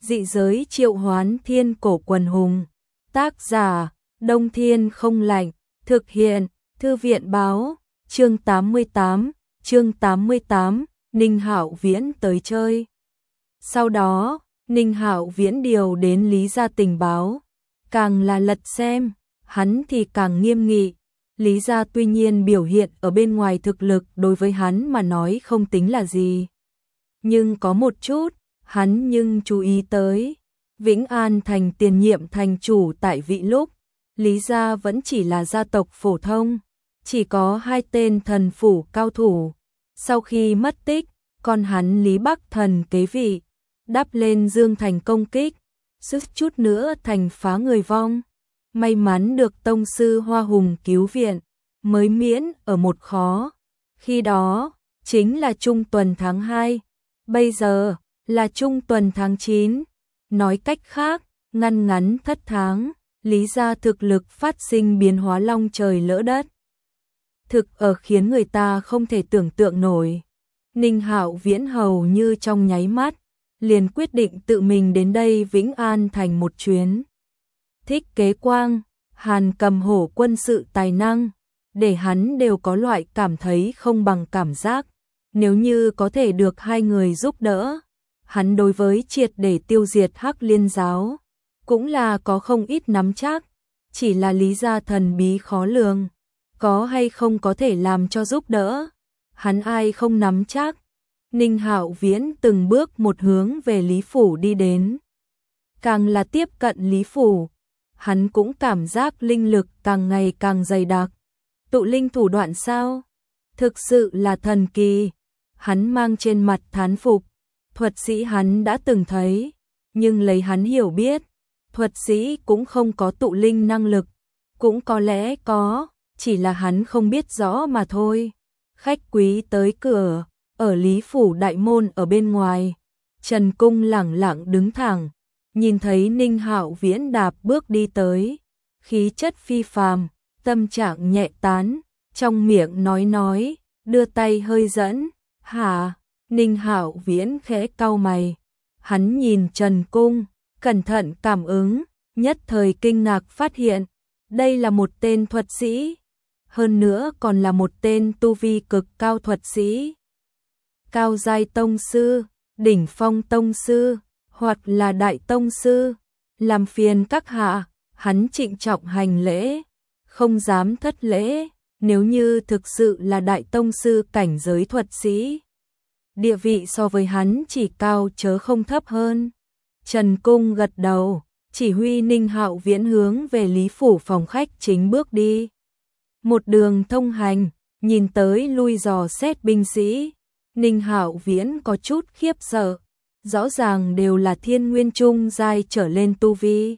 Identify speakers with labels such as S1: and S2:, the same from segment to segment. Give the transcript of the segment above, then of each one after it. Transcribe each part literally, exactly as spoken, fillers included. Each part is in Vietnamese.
S1: Dị giới triệu hoán thiên cổ quần hùng. Tác giả, Đông Thiên không lạnh. Thực hiện, Thư viện báo. Chương tám mươi tám, chương tám mươi tám, Ninh Hạo Viễn tới chơi. Sau đó, Ninh Hạo Viễn điều đến Lý gia tình báo. Càng là lật xem, hắn thì càng nghiêm nghị. Lý gia tuy nhiên biểu hiện ở bên ngoài thực lực đối với hắn mà nói không tính là gì. Nhưng có một chút, hắn nhưng chú ý tới. Vĩnh An thành tiền nhiệm thành chủ tại vị lúc, Lý gia vẫn chỉ là gia tộc phổ thông, chỉ có hai tên thần phủ cao thủ. Sau khi mất tích, con hắn Lý Bắc Thần kế vị, đắp lên Dương Thành công kích, suýt chút nữa thành phá người vong. May mắn được tông sư Hoa Hùng cứu viện, mới miễn ở một khó. Khi đó, chính là trung tuần tháng hai, bây giờ là trung tuần tháng chín. Nói cách khác, ngăn ngắn thất tháng, Lý gia thực lực phát sinh biến hóa long trời lỡ đất. Thực ở khiến người ta không thể tưởng tượng nổi. Ninh Hạo Viễn hầu như trong nháy mắt, liền quyết định tự mình đến đây Vĩnh An thành một chuyến. Thích Kế Quang, Hàn Cầm Hổ quân sự tài năng, để hắn đều có loại cảm thấy không bằng cảm giác. Nếu như có thể được hai người giúp đỡ, hắn đối với triệt để tiêu diệt Hắc Liên giáo, cũng là có không ít nắm chắc. Chỉ là Lý gia thần bí khó lường, có hay không có thể làm cho giúp đỡ, hắn ai không nắm chắc. Ninh Hạo Viễn từng bước một hướng về Lý phủ đi đến. Càng là tiếp cận Lý phủ, hắn cũng cảm giác linh lực càng ngày càng dày đặc. Tụ linh thủ đoạn sao? Thực sự là thần kỳ. Hắn mang trên mặt thán phục. Thuật sĩ hắn đã từng thấy, nhưng lấy hắn hiểu biết, thuật sĩ cũng không có tụ linh năng lực. Cũng có lẽ có, chỉ là hắn không biết rõ mà thôi. Khách quý tới cửa, ở Lý phủ đại môn ở bên ngoài. Trần Cung lẳng lặng đứng thẳng, nhìn thấy Ninh Hạo Viễn đạp bước đi tới, khí chất phi phàm, tâm trạng nhẹ tán, trong miệng nói nói, đưa tay hơi dẫn. Hả? Ninh Hạo Viễn khẽ cau mày, hắn nhìn Trần Cung, cẩn thận cảm ứng, nhất thời kinh ngạc phát hiện, đây là một tên thuật sĩ, hơn nữa còn là một tên tu vi cực cao thuật sĩ. Cao giai tông sư, đỉnh phong tông sư, hoặc là đại tông sư. Làm phiền các hạ. Hắn trịnh trọng hành lễ, không dám thất lễ. Nếu như thực sự là đại tông sư cảnh giới thuật sĩ, địa vị so với hắn chỉ cao chớ không thấp hơn. Trần Cung gật đầu, chỉ huy Ninh Hạo Viễn hướng về Lý phủ phòng khách chính bước đi. Một đường thông hành, nhìn tới lui dò xét binh sĩ, Ninh Hạo Viễn có chút khiếp sợ, rõ ràng đều là thiên nguyên trung giai trở lên tu vi.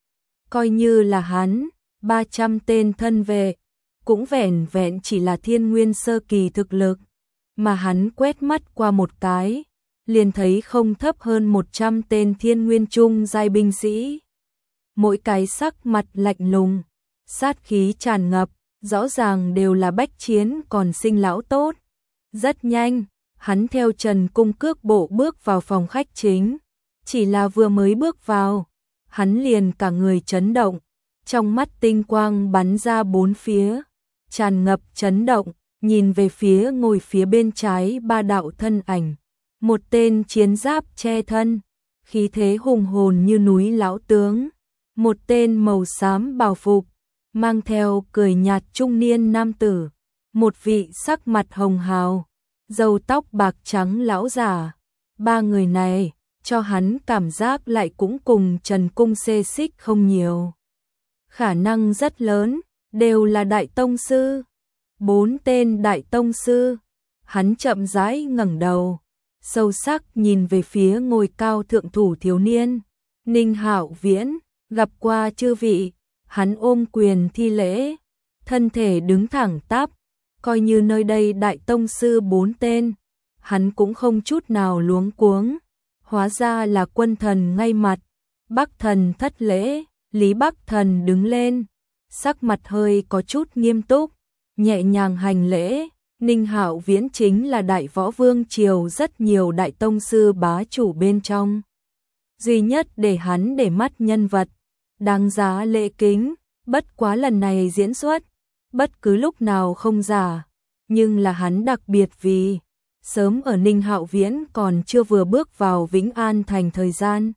S1: Coi như là hắn, ba trăm tên thân vệ, cũng vẻn vẹn chỉ là thiên nguyên sơ kỳ thực lực, mà hắn quét mắt qua một cái, liền thấy không thấp hơn một trăm tên thiên nguyên trung giai binh sĩ. Mỗi cái sắc mặt lạnh lùng, sát khí tràn ngập, rõ ràng đều là bách chiến còn sinh lão tốt. Rất nhanh, hắn theo Trần Cung cước bộ bước vào phòng khách chính, chỉ là vừa mới bước vào, hắn liền cả người chấn động, trong mắt tinh quang bắn ra bốn phía, tràn ngập chấn động, nhìn về phía ngồi phía bên trái ba đạo thân ảnh, một tên chiến giáp che thân, khí thế hùng hồn như núi lão tướng, một tên màu xám bào phục, mang theo cười nhạt trung niên nam tử, một vị sắc mặt hồng hào, râu tóc bạc trắng lão giả. Ba người này, cho hắn cảm giác lại cũng cùng Trần Cung xê xích không nhiều. Khả năng rất lớn, đều là đại tông sư. Bốn tên đại tông sư. Hắn chậm rãi ngẩng đầu, sâu sắc nhìn về phía ngôi cao thượng thủ thiếu niên. Ninh Hạo Viễn, gặp qua chư vị. Hắn ôm quyền thi lễ, thân thể đứng thẳng tắp, coi như nơi đây đại tông sư bốn tên, hắn cũng không chút nào luống cuống. Hóa ra là quân thần ngay mặt. Bắc thần thất lễ. Lý Bắc thần đứng lên, sắc mặt hơi có chút nghiêm túc, nhẹ nhàng hành lễ. Ninh Hạo Viễn chính là đại võ vương triều rất nhiều đại tông sư bá chủ bên trong. duy nhất để hắn để mắt nhân vật, đáng giá lễ kính, bất quá lần này diễn xuất, bất cứ lúc nào không giả, nhưng là hắn đặc biệt vì, sớm ở Ninh Hạo Viễn còn chưa vừa bước vào Vĩnh An Thành thời gian.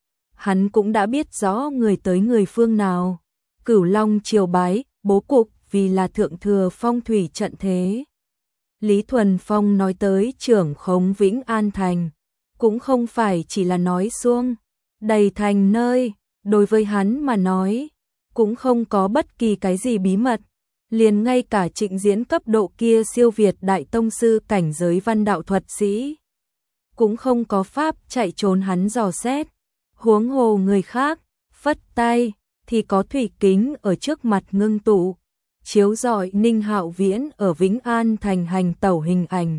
S1: Hắn cũng đã biết rõ người tới người phương nào, Cửu Long triều bái, bố cục vì là thượng thừa phong thủy trận thế. Lý Thuần Phong nói tới trưởng khống Vĩnh An Thành, cũng không phải chỉ là nói suông, đầy thành nơi, đối với hắn mà nói, cũng không có bất kỳ cái gì bí mật, liền ngay cả Trịnh Diễn cấp độ kia siêu việt đại tông sư cảnh giới văn đạo thuật sĩ, cũng không có pháp chạy trốn hắn dò xét, huống hồ người khác, phất tay, thì có thủy kính ở trước mặt ngưng tụ, chiếu rọi Ninh Hạo Viễn ở Vĩnh An Thành hành tẩu hình ảnh.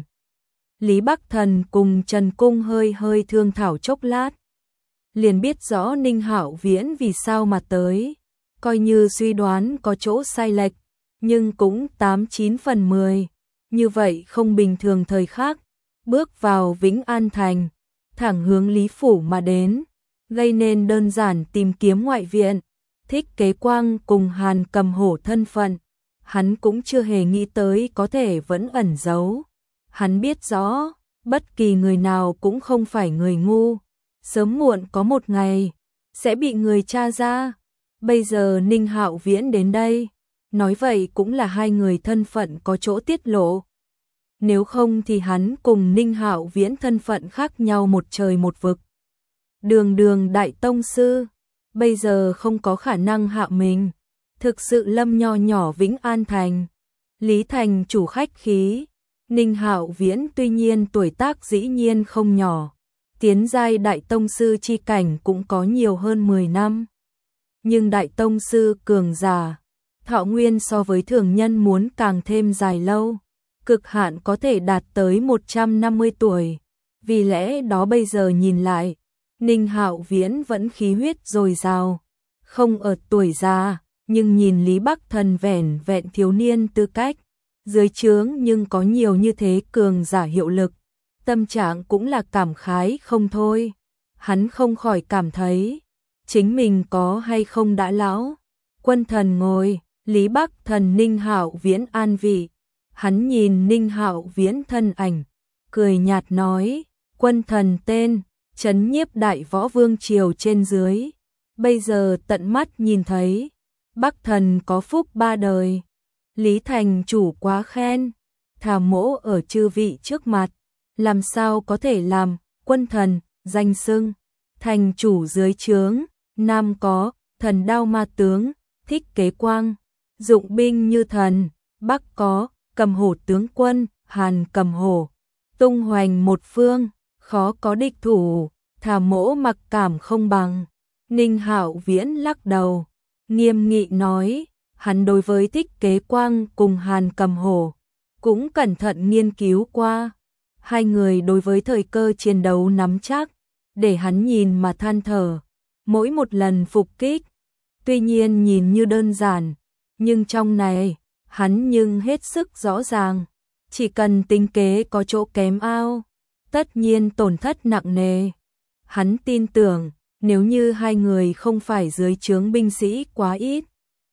S1: Lý Bắc Thần cùng Trần Cung hơi hơi thương thảo chốc lát, liền biết rõ Ninh Hạo Viễn vì sao mà tới, coi như suy đoán có chỗ sai lệch, nhưng cũng tám chín phần mười, như vậy không bình thường thời khắc, bước vào Vĩnh An Thành, thẳng hướng Lý Phủ mà đến, gây nên đơn giản tìm kiếm ngoại viện, Thích Kế Quang cùng Hàn Cầm Hổ thân phận, hắn cũng chưa hề nghĩ tới có thể vẫn ẩn giấu. Hắn biết rõ, bất kỳ người nào cũng không phải người ngu, sớm muộn có một ngày, sẽ bị người tra ra. Bây giờ Ninh Hạo Viễn đến đây, nói vậy cũng là hai người thân phận có chỗ tiết lộ. Nếu không thì hắn cùng Ninh Hạo Viễn thân phận khác nhau một trời một vực. Đường đường đại tông sư, bây giờ không có khả năng hạ mình, thực sự lâm nho nhỏ Vĩnh An Thành. Lý Thành chủ khách khí, Ninh Hạo Viễn tuy nhiên tuổi tác dĩ nhiên không nhỏ, tiến giai đại tông sư chi cảnh cũng có nhiều hơn mười năm. Nhưng đại tông sư cường giả, thọ nguyên so với thường nhân muốn càng thêm dài lâu, cực hạn có thể đạt tới một trăm năm mươi tuổi. Vì lẽ đó bây giờ nhìn lại, Ninh Hạo Viễn vẫn khí huyết dồi dào, không ở tuổi già, nhưng nhìn Lý Bắc Thần vẻn vẹn thiếu niên tư cách, dưới trướng nhưng có nhiều như thế cường giả hiệu lực, tâm trạng cũng là cảm khái không thôi. Hắn không khỏi cảm thấy, chính mình có hay không đã lão. Quân Thần ngồi, Lý Bắc Thần Ninh Hạo Viễn an vị, hắn nhìn Ninh Hạo Viễn thân ảnh, cười nhạt nói, Quân Thần tên, trấn nhiếp đại võ vương triều trên dưới, bây giờ tận mắt nhìn thấy, Bắc Thần có phúc ba đời. Lý Thành chủ quá khen, thà mỗ ở chư vị trước mặt, làm sao có thể làm Quân Thần danh xưng. Thành chủ dưới trướng, nam có Thần Đao Ma tướng, Thích Kế Quang, dụng binh như thần, bắc có Cầm Hổ tướng quân, Hàn Cầm Hổ, tung hoành một phương, khó có địch thủ, thà mỗ mặc cảm không bằng. Ninh Hạo Viễn lắc đầu, nghiêm nghị nói, hắn đối với Thích Kế Quang cùng Hàn Cầm Hổ cũng cẩn thận nghiên cứu qua, hai người đối với thời cơ chiến đấu nắm chắc, để hắn nhìn mà than thở. Mỗi một lần phục kích, tuy nhiên nhìn như đơn giản, nhưng trong này, hắn nhưng hết sức rõ ràng, chỉ cần tính kế có chỗ kém ao, tất nhiên tổn thất nặng nề. Hắn tin tưởng, nếu như hai người không phải dưới trướng binh sĩ quá ít,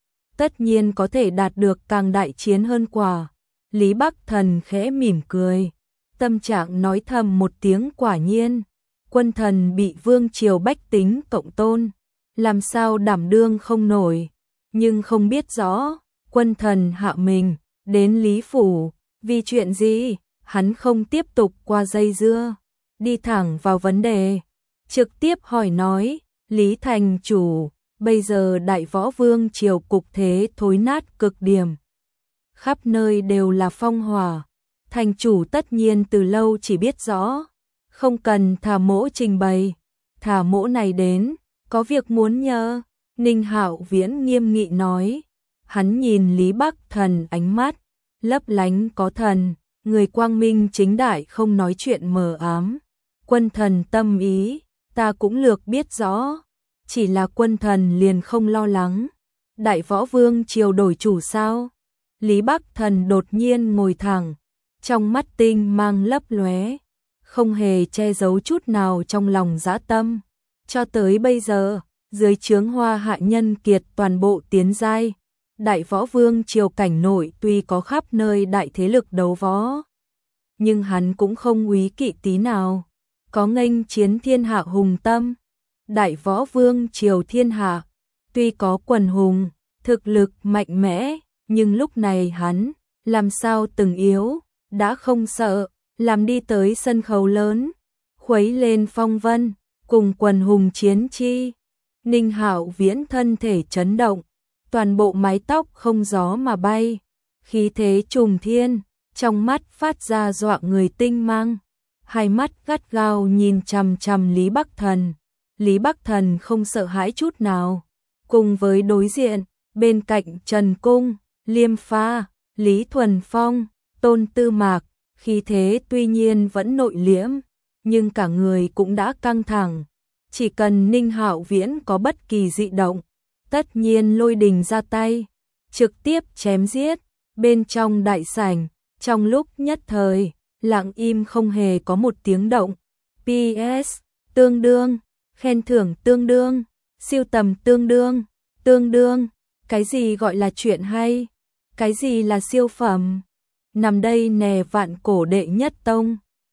S1: tất nhiên có thể đạt được càng đại chiến hơn quả. Lý Bắc Thần khẽ mỉm cười, tâm trạng nói thầm một tiếng quả nhiên. Quân Thần bị vương triều bách tính cộng tôn, làm sao đảm đương không nổi, nhưng không biết rõ, Quân Thần hạ mình, đến Lý Phủ, vì chuyện gì, hắn không tiếp tục qua dây dưa, đi thẳng vào vấn đề, trực tiếp hỏi nói, Lý Thành chủ, bây giờ đại võ vương triều cục thế thối nát cực điểm, khắp nơi đều là phong hỏa, thành chủ tất nhiên từ lâu chỉ biết rõ, không cần thà mỗ trình bày, thà mỗ này đến, có việc muốn nhờ. Ninh Hạo Viễn nghiêm nghị nói, hắn nhìn Lý Bắc Thần ánh mắt, lấp lánh có thần, người quang minh chính đại không nói chuyện mờ ám. Quân Thần tâm ý, ta cũng lược biết rõ, chỉ là Quân Thần liền không lo lắng. Đại võ vương triều đổi chủ sao? Lý Bắc Thần đột nhiên ngồi thẳng, trong mắt tinh mang lấp lóe, không hề che giấu chút nào trong lòng dã tâm. Cho tới bây giờ, dưới trướng Hoa Hạ nhân kiệt toàn bộ tiến giai, Đại Võ Vương triều cảnh nội tuy có khắp nơi đại thế lực đấu võ, nhưng hắn cũng không úy kỵ tí nào, có nghênh chiến thiên hạ hùng tâm. Đại Võ Vương triều thiên hạ, tuy có quần hùng, thực lực mạnh mẽ, nhưng lúc này hắn, làm sao từng yếu, đã không sợ, làm đi tới sân khấu lớn, khuấy lên phong vân, cùng quần hùng chiến chi. Ninh Hạo Viễn thân thể chấn động, toàn bộ mái tóc không gió mà bay, khí thế trùng thiên, trong mắt phát ra dọa người tinh mang, hai mắt gắt gao nhìn chằm chằm Lý Bắc Thần. Lý Bắc Thần không sợ hãi chút nào, cùng với đối diện, bên cạnh Trần Cung, Liêm Pha, Lý Thuần Phong, Tôn Tư Mạc, khí thế tuy nhiên vẫn nội liễm, nhưng cả người cũng đã căng thẳng. Chỉ cần Ninh Hạo Viễn có bất kỳ dị động, tất nhiên lôi đình ra tay, trực tiếp chém giết. Bên trong đại sảnh, trong lúc nhất thời, lặng im không hề có một tiếng động. pê ét, tương đương, khen thưởng tương đương, siêu tầm tương đương, tương đương, cái gì gọi là chuyện hay, cái gì là siêu phẩm. Nằm đây nè vạn cổ đệ nhất tông.